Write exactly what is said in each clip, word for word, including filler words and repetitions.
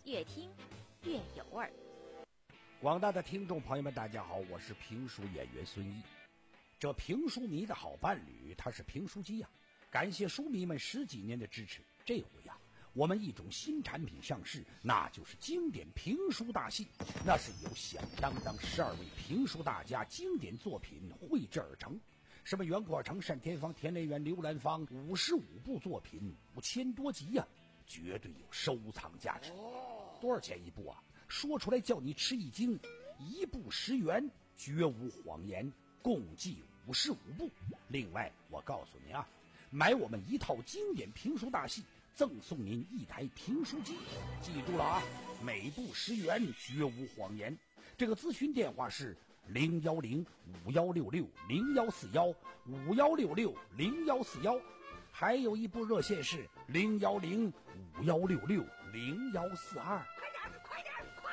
越听越有味儿。 广大的听众朋友们，大家好，我是评书演员孙一。这评书迷的好伴侣，他是评书机呀、啊。感谢书迷们十几年的支持，这回呀、啊，我们一种新产品上市，那就是经典评书大戏。那是由响当当十二位评书大家经典作品绘制而成。什么袁阔成、单田芳、田连元、刘兰芳，五十五部作品，五千多集呀、啊，绝对有收藏价值。多少钱一部啊？说出来叫你吃一惊，一部十元，绝无谎言，共计五十五部。另外，我告诉您啊，买我们一套经典评书大戏，赠送您一台评书机。记住了啊，每部十元，绝无谎言。这个咨询电话是零幺零五幺六六零幺四幺五幺六六零幺四幺，还有一部热线是零幺零五幺六六零幺四二。 快点，快点，快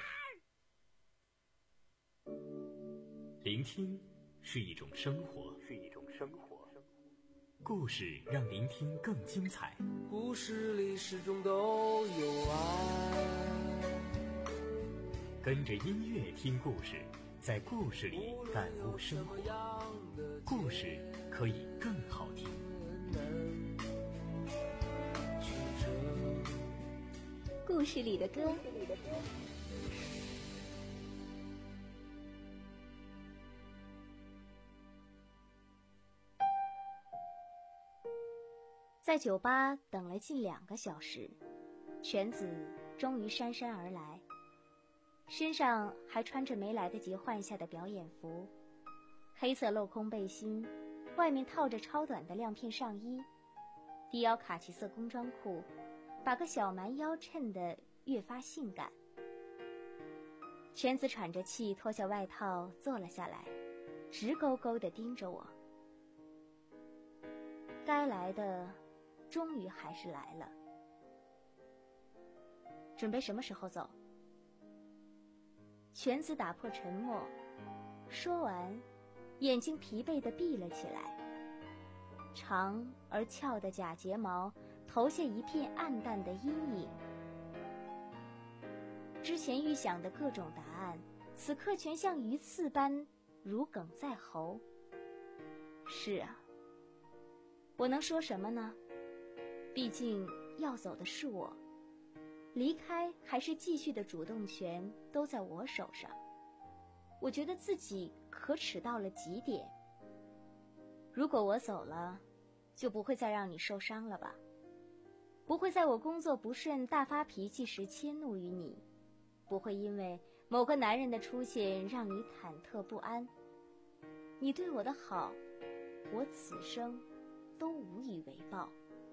点！ 聆听是一种生活，是一种生活。故事让聆听更精彩。 故事里始终都有爱。 跟着音乐听故事，在故事里感悟生活。故事可以更好听。 故事里的歌。在酒吧等了近两个小时，犬子终于姗姗而来，身上还穿着没来得及换下的表演服，黑色镂空背心，外面套着超短的亮片上衣，低腰卡其色工装裤，把个小蛮腰衬得越发性感。犬子喘着气脱下外套坐了下来，直勾勾地盯着我。该来的终于还是来了。准备什么时候走？犬子打破沉默，说完，眼睛疲惫地闭了起来，长而翘的假睫毛投下一片暗淡的阴影。之前预想的各种答案，此刻全像鱼刺般如鲠在喉。是啊，我能说什么呢？毕竟要走的是我，离开还是继续的主动权都在我手上。我觉得自己可耻到了极点。如果我走了，就不会再让你受伤了吧？不会在我工作不顺大发脾气时迁怒于你，不会因为某个男人的出现让你忐忑不安。你对我的好，我此生都无以为报。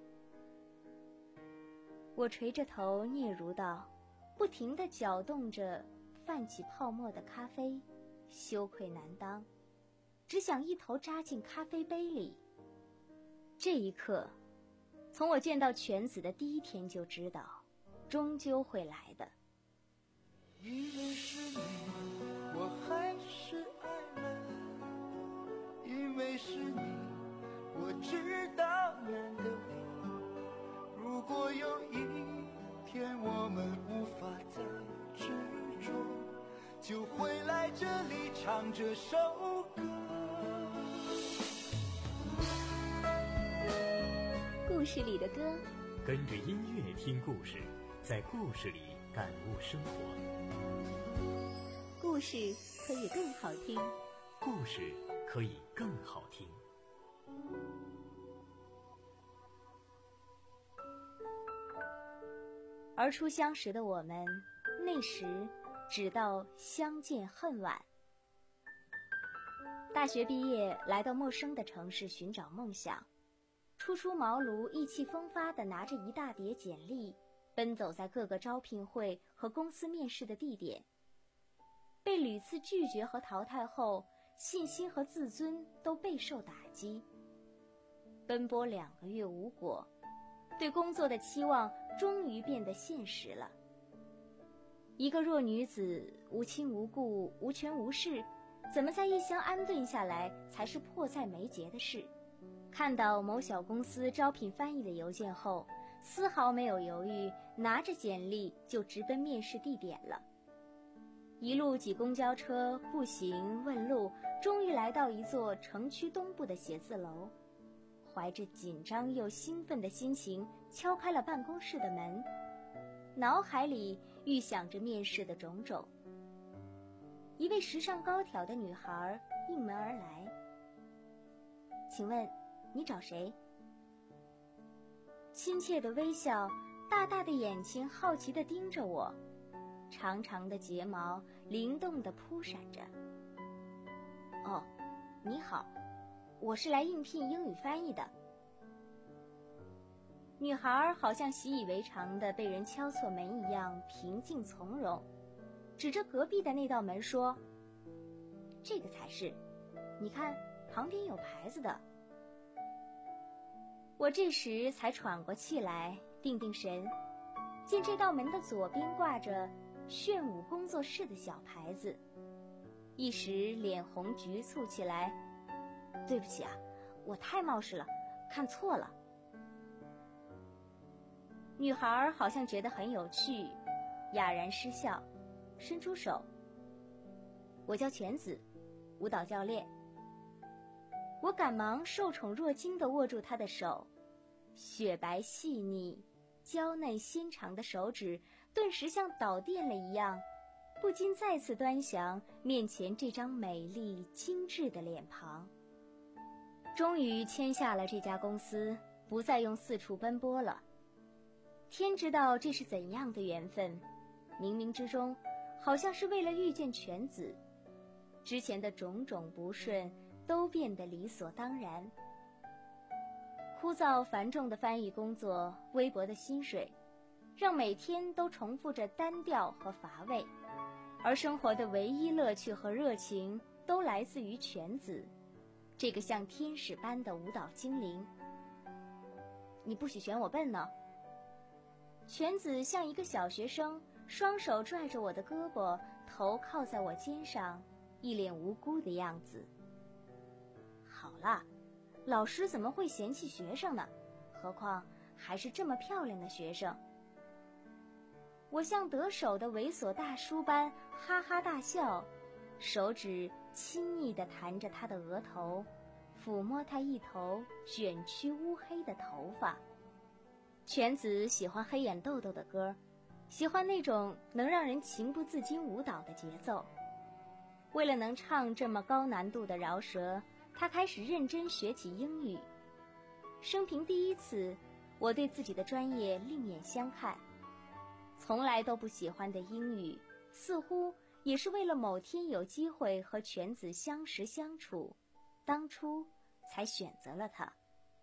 我垂着头嗫嚅道，不停地搅动着泛起泡沫的咖啡，羞愧难当，只想一头扎进咖啡杯里。这一刻，从我见到犬子的第一天就知道，终究会来的。 因为是你，我还是爱了；因为是你，我知道难得我。如果有一天我们无法再执着，就回来这里唱这首歌。 故事里的歌， 跟着音乐听故事，在故事里感悟生活。 故事可以更好听， 故事可以更好听。 而初相识的我们，那时只道相见恨晚。大学毕业，来到陌生的城市寻找梦想，初出茅庐，意气风发地拿着一大叠简历，奔走在各个招聘会和公司面试的地点。被屡次拒绝和淘汰后，信心和自尊都备受打击。奔波两个月无果，对工作的期望终于变得现实了。一个弱女子，无亲无故，无权无势，怎么在异乡安顿下来才是迫在眉睫的事。看到某小公司招聘翻译的邮件后， 丝毫没有犹豫，拿着简历就直奔面试地点了。一路挤公交车、步行、问路，终于来到一座城区东部的写字楼。怀着紧张又兴奋的心情，敲开了办公室的门，脑海里预想着面试的种种。一位时尚高挑的女孩应门而来：“请问你找谁？”亲切的微笑，大大的眼睛好奇地盯着我，长长的睫毛灵动地扑闪着。“哦，你好，我是来应聘英语翻译的。”女孩好像习以为常的被人敲错门一样平静从容，指着隔壁的那道门说：“这个才是，你看旁边有牌子的。”我这时才喘过气来，定定神，见这道门的左边挂着炫舞工作室的小牌子，一时脸红局促起来。“对不起啊，我太冒失了，看错了。”女孩好像觉得很有趣，哑然失笑，伸出手：“我叫全子，舞蹈教练。”我赶忙受宠若惊地握住她的手，雪白细腻、娇嫩纤长的手指顿时像导电了一样，不禁再次端详面前这张美丽精致的脸庞。终于签下了这家公司，不再用四处奔波了。天知道这是怎样的缘分，冥冥之中好像是为了遇见全子，之前的种种不顺都变得理所当然。枯燥繁重的翻译工作，微薄的薪水，让每天都重复着单调和乏味，而生活的唯一乐趣和热情都来自于全子，这个像天使般的舞蹈精灵。“你不许嫌我笨呢。”全子像一个小学生，双手拽着我的胳膊，头靠在我肩上，一脸无辜的样子。“好啦，老师怎么会嫌弃学生呢？何况还是这么漂亮的学生。”我像得手的猥琐大叔般哈哈大笑，手指亲昵地弹着他的额头，抚摸他一头卷曲乌黑的头发。全子喜欢黑眼豆豆的歌，喜欢那种能让人情不自禁舞蹈的节奏。为了能唱这么高难度的饶舌，他开始认真学起英语。生平第一次，我对自己的专业另眼相看。从来都不喜欢的英语，似乎也是为了某天有机会和全子相识相处，当初才选择了他。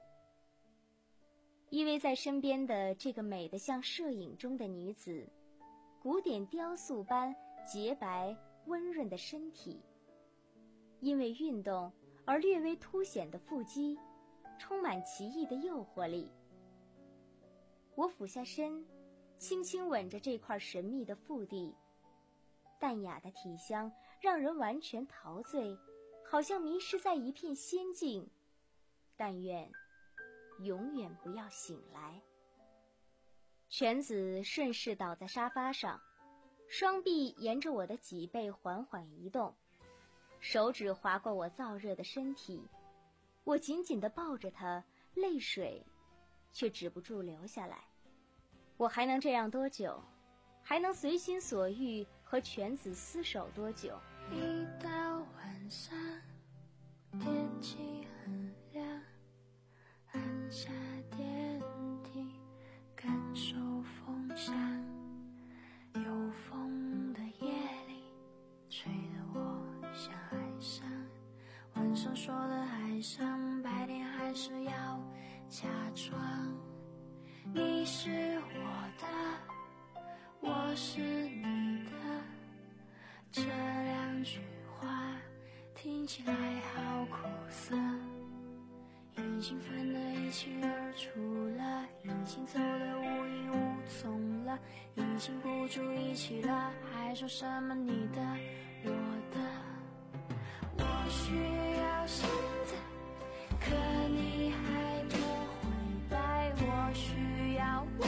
依偎在身边的这个美得像摄影中的女子，古典雕塑般洁白温润的身体，因为运动而略微凸显的腹肌，充满奇异的诱惑力。我俯下身，轻轻吻着这块神秘的腹地，淡雅的体香让人完全陶醉，好像迷失在一片仙境。但愿永远不要醒来。全子顺势倒在沙发上，双臂沿着我的脊背缓缓移动，手指划过我燥热的身体，我紧紧地抱着他，泪水却止不住流下来。我还能这样多久？还能随心所欲和全子厮守多久？ 一到晚上，天气很凉，按下电梯，感受风向。有风的夜里，吹得我像海上。晚上说的爱上，白天还是要假装。你是我的，我是你的，这两句话听起来好苦涩，已经分得一清二楚了，已经走得无影无踪了，已经不住一起了，还说什么你的我的。我需要现在，可你还不回来，我需要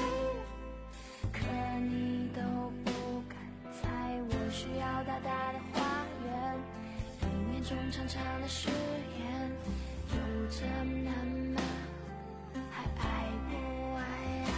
中长长的誓言，有这么难吗？还爱不爱呀？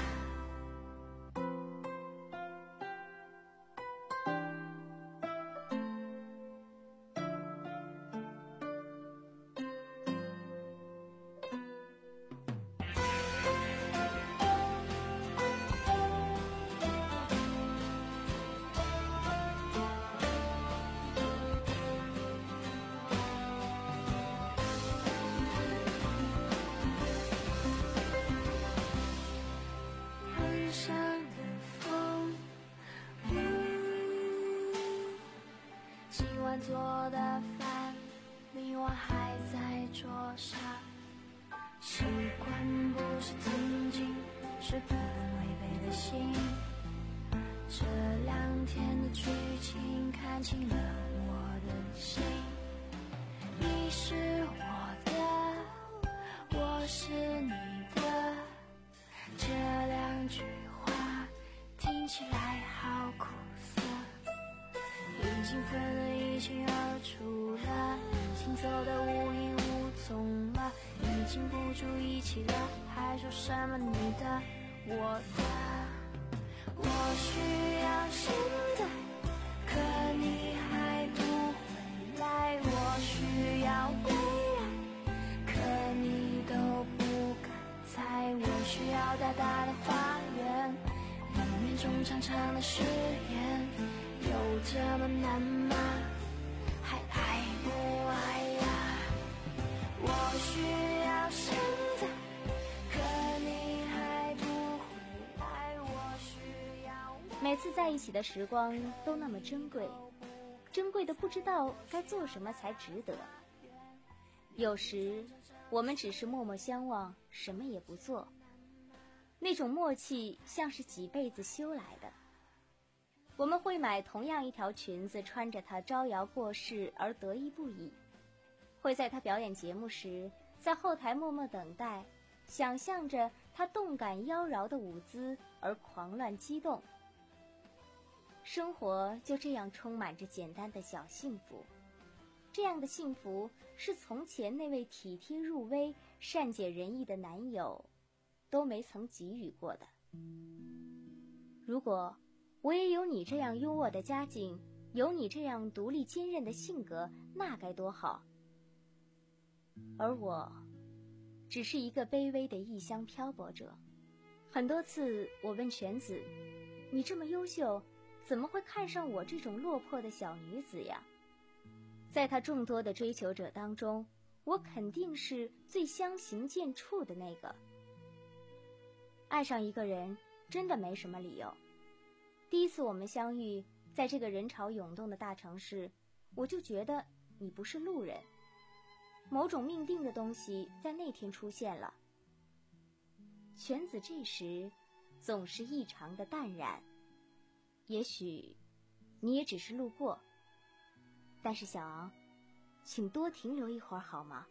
今晚做的饭，明晚还在桌上。习惯不是曾经，是不能违背的心。这两天的剧情看清了我的心。你是我的，我是你的，这两句话听起来好苦涩。已经分得一清二楚了，行走的无影无踪了，已经不住一起了，还说什么你的我的？我需要现在，可你还不回来。我需要未来，可你都不敢猜。我需要大大的花园，里面种长长的誓言。有这么难吗？还爱不爱呀？我需要现在，可你还不回来。我需要每次在一起的时光都那么珍贵，珍贵的不知道该做什么才值得。有时我们只是默默相望，什么也不做，那种默契像是几辈子修来的。我们会买同样一条裙子，穿着它招摇过市而得意不已，会在她表演节目时在后台默默等待，想象着她动感妖娆的舞姿而狂乱激动。生活就这样充满着简单的小幸福，这样的幸福是从前那位体贴入微、善解人意的男友都没曾给予过的。如果我也有你这样优渥的家境，有你这样独立坚韧的性格，那该多好。而我只是一个卑微的异乡漂泊者。很多次我问犬子，你这么优秀，怎么会看上我这种落魄的小女子呀？在他众多的追求者当中，我肯定是最相形见绌的那个。爱上一个人真的没什么理由。第一次我们相遇，在这个人潮涌动的大城市，我就觉得你不是路人。某种命定的东西在那天出现了。犬子这时总是异常的淡然，也许你也只是路过，但是小昂，请多停留一会儿好吗？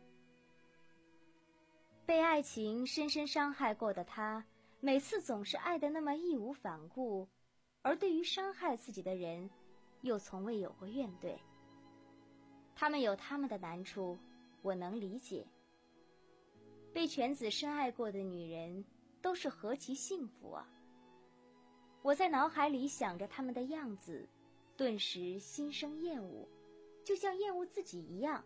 被爱情深深伤害过的他，每次总是爱得那么义无反顾，而对于伤害自己的人，又从未有过怨怼。他们有他们的难处，我能理解。被犬子深爱过的女人，都是何其幸福啊！我在脑海里想着他们的样子，顿时心生厌恶，就像厌恶自己一样。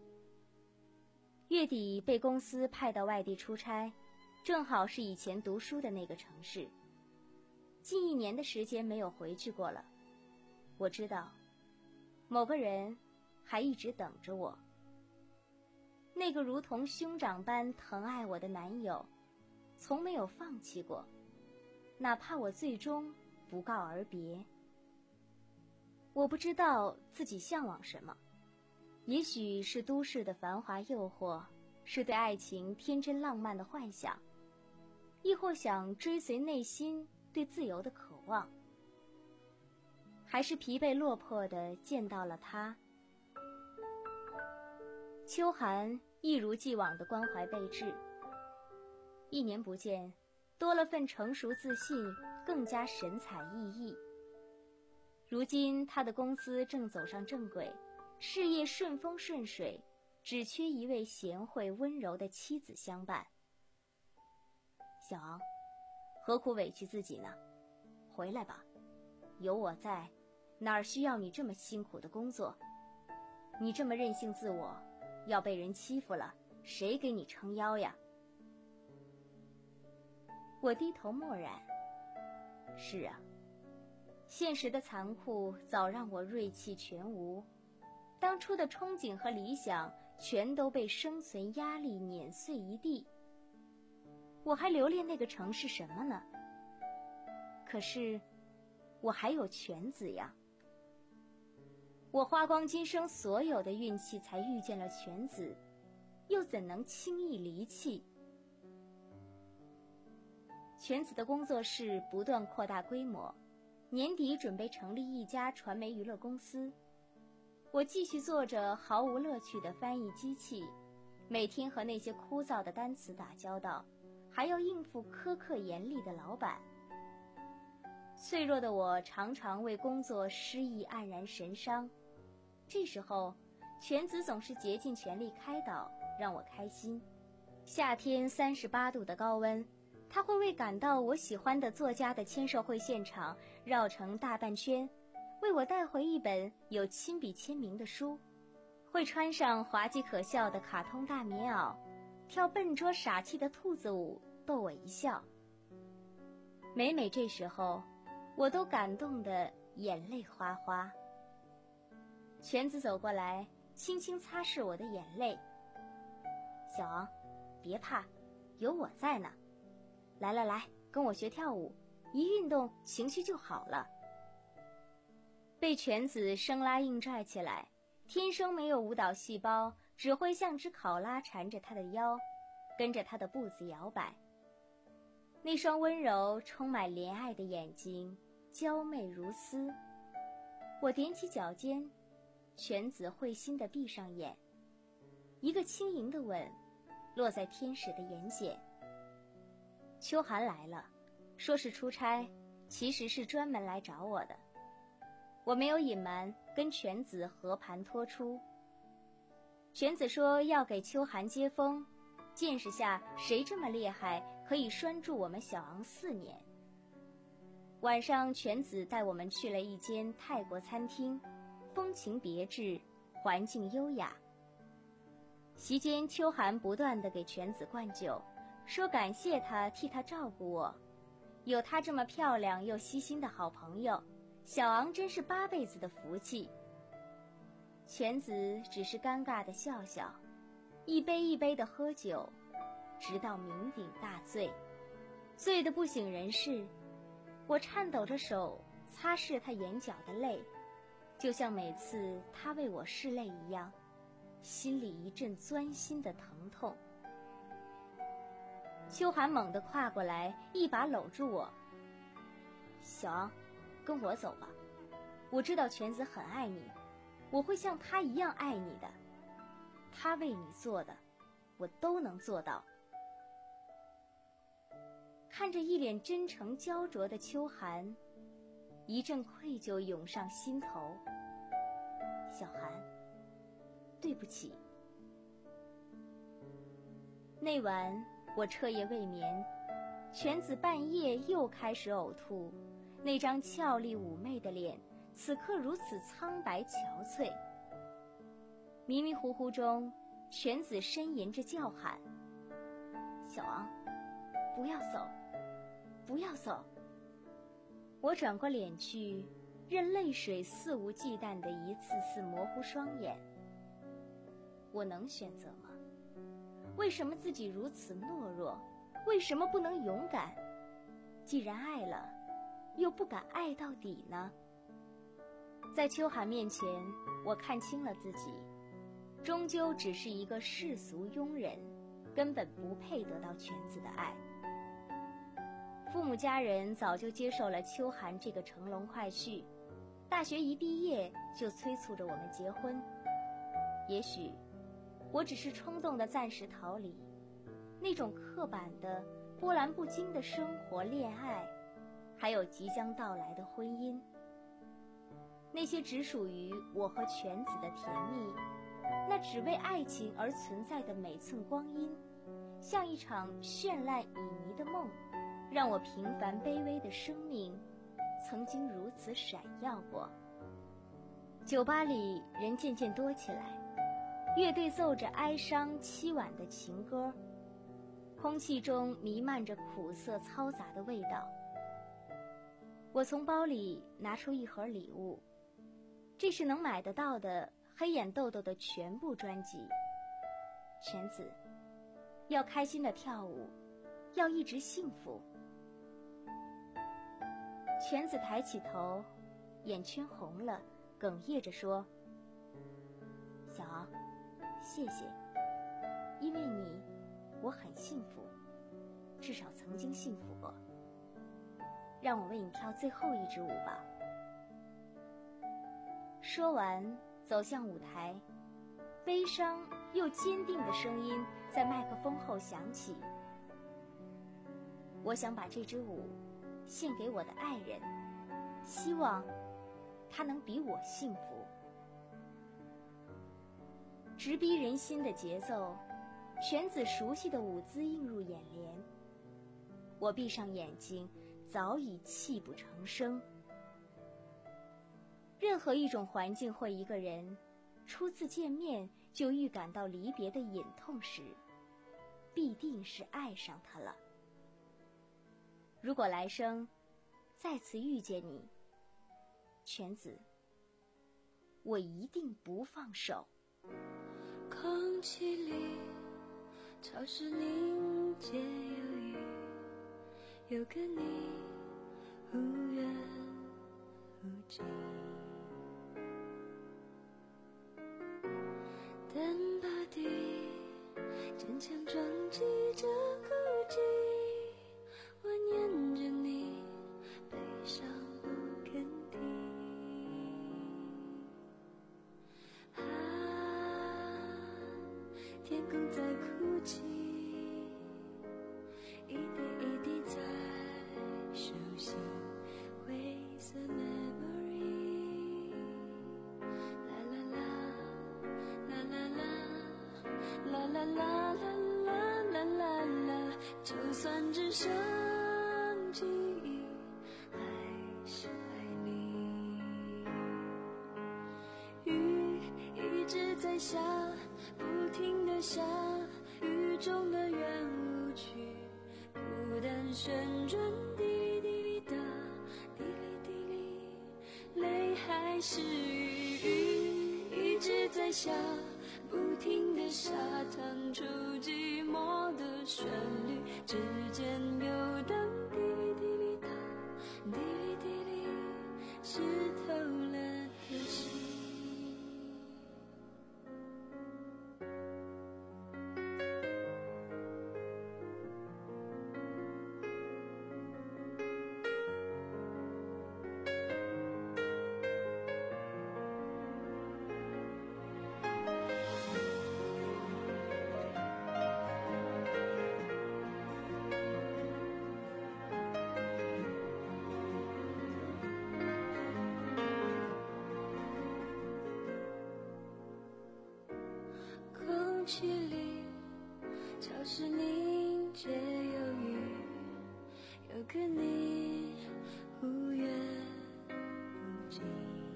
月底被公司派到外地出差，正好是以前读书的那个城市。近一年的时间没有回去过了，我知道，某个人还一直等着我。那个如同兄长般疼爱我的男友，从没有放弃过，哪怕我最终不告而别。我不知道自己向往什么，也许是都市的繁华诱惑，是对爱情天真浪漫的幻想，亦或想追随内心对自由的渴望，还是疲惫落魄地见到了他。秋寒一如既往的关怀备至，一年不见，多了份成熟自信，更加神采奕奕。如今他的公司正走上正轨， 事业顺风顺水，只缺一位贤惠温柔的妻子相伴。小昂，何苦委屈自己呢？回来吧，有我在，哪儿需要你这么辛苦的工作？你这么任性自我，要被人欺负了，谁给你撑腰呀？我低头默然。是啊，现实的残酷早让我锐气全无，当初的憧憬和理想全都被生存压力碾碎一地。我还留恋那个城市什么呢？可是我还有犬子呀。我花光今生所有的运气才遇见了犬子，又怎能轻易离弃？犬子的工作室不断扩大规模，年底准备成立一家传媒娱乐公司。我继续做着毫无乐趣的翻译机器，每天和那些枯燥的单词打交道，还要应付苛刻严厉的老板。脆弱的我常常为工作失意黯然神伤，这时候犬子总是竭尽全力开导，让我开心。夏天三十八度的高温，他会为赶到我喜欢的作家的签售会现场绕城大半圈，为我带回一本有亲笔签名的书，会穿上滑稽可笑的卡通大棉袄，跳笨拙傻气的兔子舞逗我一笑。每每这时候，我都感动得眼泪哗哗。犬子走过来，轻轻擦拭我的眼泪。小昂，别怕，有我在呢。来来来，跟我学跳舞，一运动情绪就好了。被犬子生拉硬拽起来，天生没有舞蹈细胞，只会像只考拉缠着他的腰，跟着他的步子摇摆。那双温柔充满怜爱的眼睛，娇媚如丝。我踮起脚尖，犬子会心地闭上眼，一个轻盈的吻落在天使的眼睑。秋寒来了，说是出差，其实是专门来找我的。我没有隐瞒，跟犬子和盘托出。犬子说要给秋寒接风，见识下谁这么厉害，可以拴住我们小昂四年。晚上，犬子带我们去了一间泰国餐厅，风情别致，环境优雅。席间，秋寒不断地给犬子灌酒，说感谢他替他照顾我，有他这么漂亮又细心的好朋友，小昂真是八辈子的福气。犬子只是尴尬地笑笑，一杯一杯地喝酒，直到酩酊大醉，醉得不省人事。我颤抖着手擦拭他眼角的泪，就像每次他为我拭泪一样，心里一阵钻心的疼痛。秋寒猛地跨过来，一把搂住我。小昂，跟我走吧，我知道犬子很爱你，我会像他一样爱你的，他为你做的，我都能做到。看着一脸真诚焦灼的秋寒，一阵愧疚涌上心头。小寒，对不起。那晚我彻夜未眠，犬子半夜又开始呕吐，那张俏丽妩媚的脸此刻如此苍白憔悴。迷迷糊糊中，犬子呻吟着叫喊：小昂，不要走，不要走。我转过脸去，任泪水肆无忌惮地一次次模糊双眼。我能选择吗？为什么自己如此懦弱？为什么不能勇敢？既然爱了，又不敢爱到底呢？在秋寒面前，我看清了自己，终究只是一个世俗庸人，根本不配得到犬子的爱。父母家人早就接受了秋寒这个乘龙快婿，大学一毕业就催促着我们结婚。也许我只是冲动的暂时逃离那种刻板的波澜不惊的生活恋爱，还有即将到来的婚姻。 那些只属于我和犬子的甜蜜，那只为爱情而存在的每寸光阴，像一场绚烂旖旎的梦，让我平凡卑微的生命曾经如此闪耀过。酒吧里人渐渐多起来，乐队奏着哀伤凄婉的情歌，空气中弥漫着苦涩嘈杂的味道。我从包里拿出一盒礼物，这是能买得到的黑眼豆豆的全部专辑。犬子，要开心的跳舞，要一直幸福。犬子抬起头，眼圈红了，哽咽着说：小敖，谢谢，因为你我很幸福，至少曾经幸福过。让我为你跳最后一支舞吧。说完走向舞台，悲伤又坚定的声音在麦克风后响起。我想把这支舞献给我的爱人，希望他能比我幸福。直逼人心的节奏，犬子熟悉的舞姿映入眼帘。我闭上眼睛，早已泣不成声。任何一种环境或一个人，初次见面就预感到离别的隐痛时，必定是爱上他了。如果来生再次遇见你，犬子，我一定不放手。 空气里潮湿凝结忧郁，有个你忽远忽近，单薄地坚强撞击着孤寂，我念着你悲伤不肯停。啊，天空在哭泣，一滴一滴在熟悉灰色 memory。 啦啦啦啦啦啦啦啦啦啦啦啦，就算只剩记忆，还是爱你。雨一直在下，不停地下，雨中的圆舞曲，孤单旋转，滴哩滴哩哒，滴哩滴哩，泪还是雨，雨一直在下，不停地下，弹出寂寞的旋律，指尖游荡，滴哩滴哩哒，滴哩滴哩，湿透了的心。空气里潮湿凝结忧郁，有个你忽远忽近，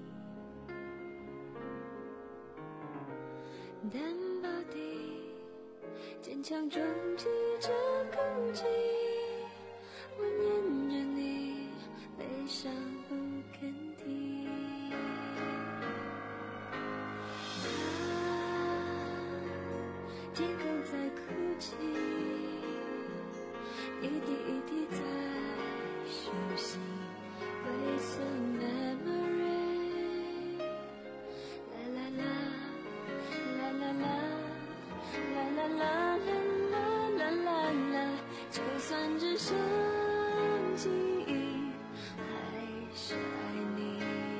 单薄地坚强撞击着空气，我念着你悲伤不肯停。天空在哭泣，一滴一滴在熟悉灰色 memory。 啦啦啦啦啦啦啦啦啦啦啦啦啦，就算只剩记忆，还是爱你。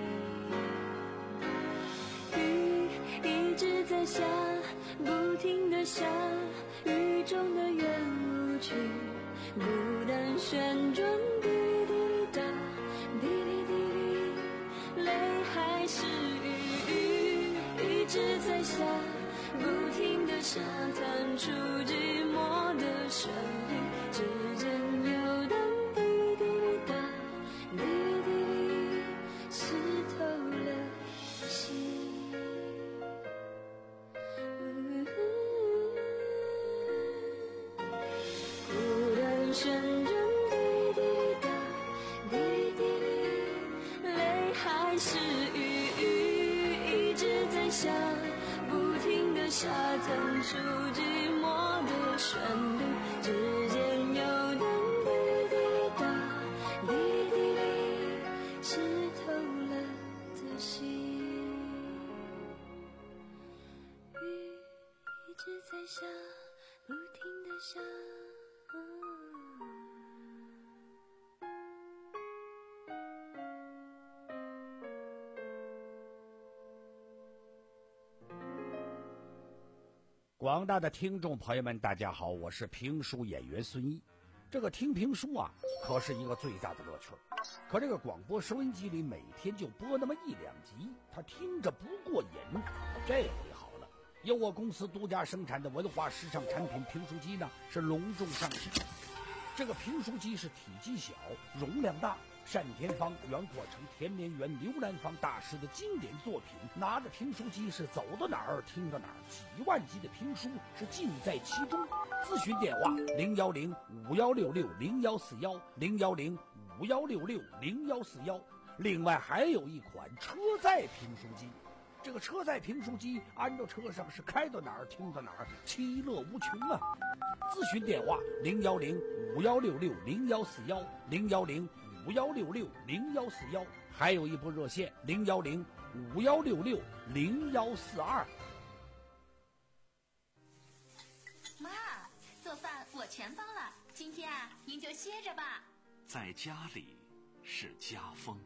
雨一直在下，不停地下，雨中的圆舞曲，孤单旋转，滴哩滴哩哒，滴哩滴哩，泪还还是雨，一直在下，不停地沙滩出寂寞的旋律，指尖游荡，滴哩滴哩答，滴哩滴哩，湿透了心。孤单旋转，滴哩滴哩答，滴哩滴哩，泪还是雨，雨一直在下，不停地沙滩出寂寞的旋律，指尖游荡，滴哩滴哩答，滴哩滴哩，湿透了的心。雨一直在下，不停地下。 广大的听众朋友们，大家好，我是评书演员孙一。这个听评书啊，可是一个最大的乐趣。可这个广播收音机里每天就播那么一两集，他听着不过瘾。这回好了，由我公司独家生产的文化时尚产品评书机呢，是隆重上市。这个评书机是体积小，容量大，单田芳、袁阔成、田连元、刘兰芳大师的经典作品，拿着评书机是走到哪儿听到哪儿，几万集的评书是尽在其中。咨询电话零幺零五幺六六零幺四幺零幺零五幺六六零幺四幺。另外还有一款车载评书机，这个车载评书机安到车上是开到哪儿听到哪儿，其乐无穷啊！咨询电话零幺零五幺六六零幺四幺零幺零五幺六六零幺四幺，还有一部热线零幺零五幺六六零幺四二。 妈，做饭我全包了，今天啊，您就歇着吧。 在家里是家风。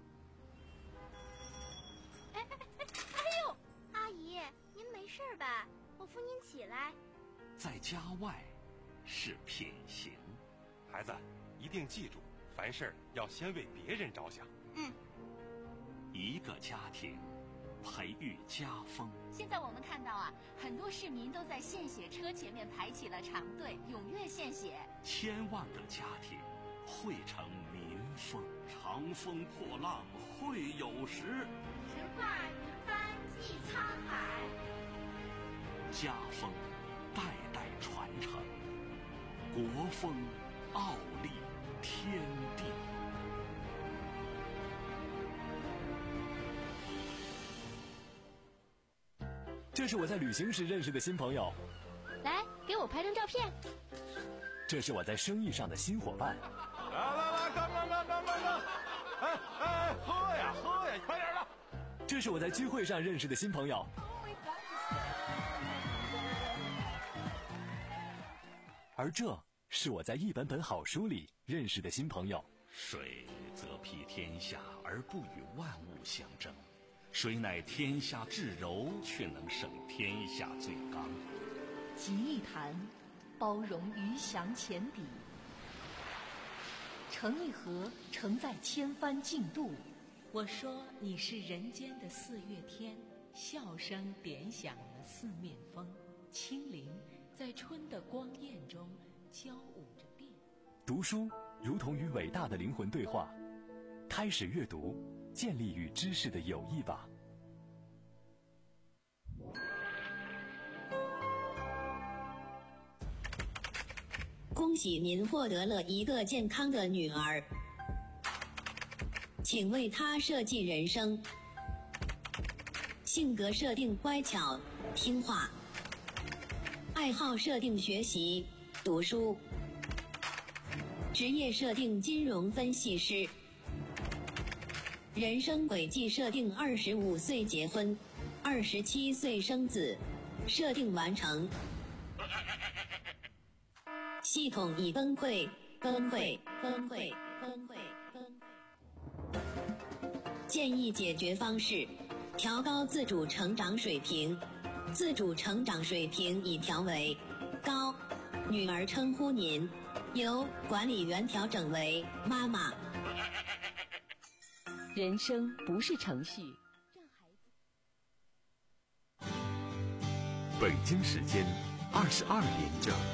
哎哎哎哎呦，阿姨，您没事吧？我扶您起来。 在家外是品行。 孩子，一定记住，凡事要先为别人着想。 嗯。 一个家庭培育家风。 现在我们看到啊，很多市民都在献血车前面排起了长队，踊跃献血。 千万个家庭汇成民风。长风破浪会有时， 直挂云帆济沧海。 家风代代传承，国风傲立天地。 这是我在旅行时认识的新朋友， 来给我拍张照片。 这是我在生意上的新伙伴。 来来来，干干干干干干！哎哎，喝呀喝呀，快点的！ 这是我在聚会上认识的新朋友。而这是我在一本本好书里认识的新朋友。 水则披天下而不与万物相争，水乃天下至柔，却能胜天下最刚。 集一坛，包容鱼翔浅底；盛一盒，承载千帆竞渡。 我说你是人间的四月天，笑声点响了四面风，清灵在春的光艳中交舞着变。 读书如同与伟大的灵魂对话，开始阅读，建立与知识的友谊吧。 恭喜您获得了一个健康的女儿，请为她设计人生。性格设定乖巧听话，爱好设定学习读书，职业设定金融分析师，人生轨迹设定二十五岁结婚，二十七岁生子，设定完成。系统已崩溃，崩溃，崩溃，崩溃，崩溃。建议解决方式：调高自主成长水平。自主成长水平已调为高，女儿称呼您，由管理员调整为妈妈。 人生不是程序，让孩子北京时间二十二点整。